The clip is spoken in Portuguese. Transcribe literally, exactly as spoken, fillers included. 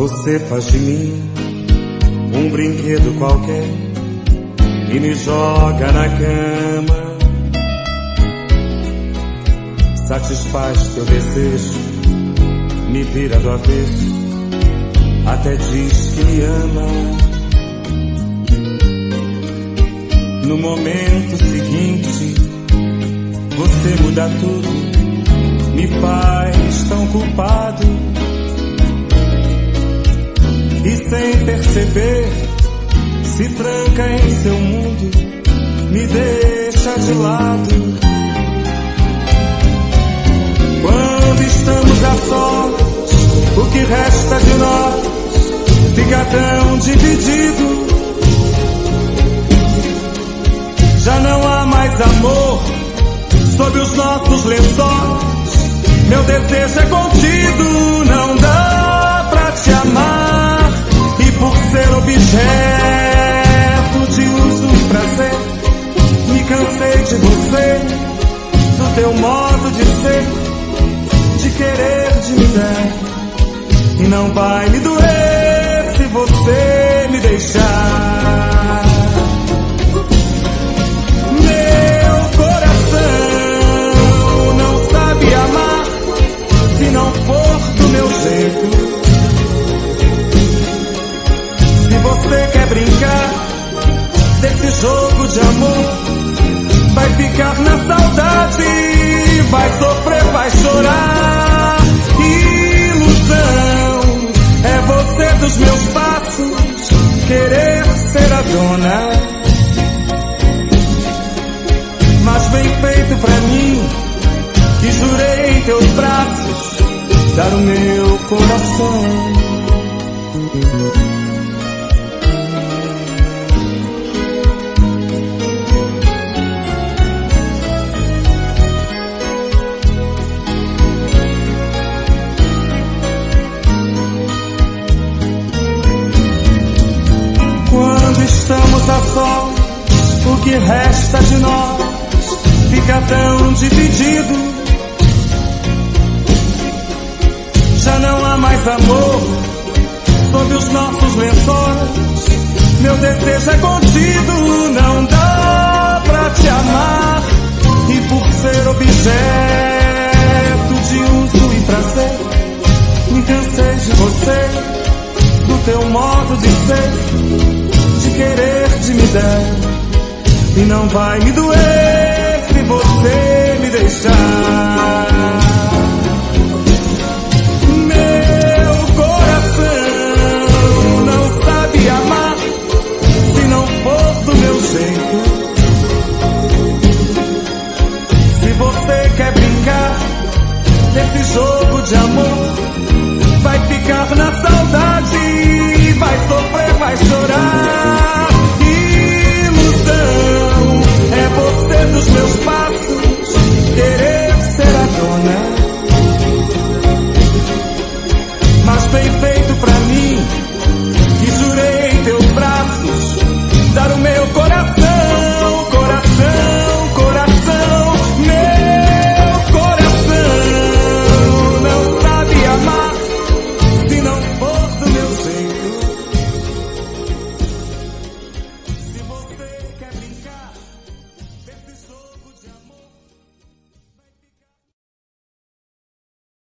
Você faz de mim um brinquedo qualquer e me joga na cama. Satisfaz teu desejo, me vira do avesso, até diz que me ama. No momento seguinte, você muda tudo, me faz tão culpado. E sem perceber, se tranca em seu mundo, me deixa de lado. Quando estamos a sós, o que resta de nós fica tão dividido. Já não há mais amor sob os nossos lençóis, meu desejo é contido, não dá pra te amar. E por ser objeto de uso e prazer, me cansei de você, do teu modo de ser, de querer, de me dar. E não vai me doer se você me deixar. Meu coração não sabe amar se não for do meu jeito. Se você quer brincar desse jogo de amor, vai ficar na saudade, vai sofrer, vai chorar. Ilusão é você dos meus passos, querer ser a dona. Mas bem feito pra mim, que jurei em teus braços dar o meu coração. Estamos a sós, o que resta de nós fica tão dividido. Já não há mais amor sob os nossos lençóis, meu desejo é contido, não dá pra te amar. E por ser objeto de uso e prazer, me cansei de você, do teu modo de ser, de querer, de me dar. E não vai me doer se você me deixar. Meu coração não sabe amar se não for do meu jeito. Se você quer brincar desse jogo de amor, vai ficar na saudade, vai sofrer, vai chorar.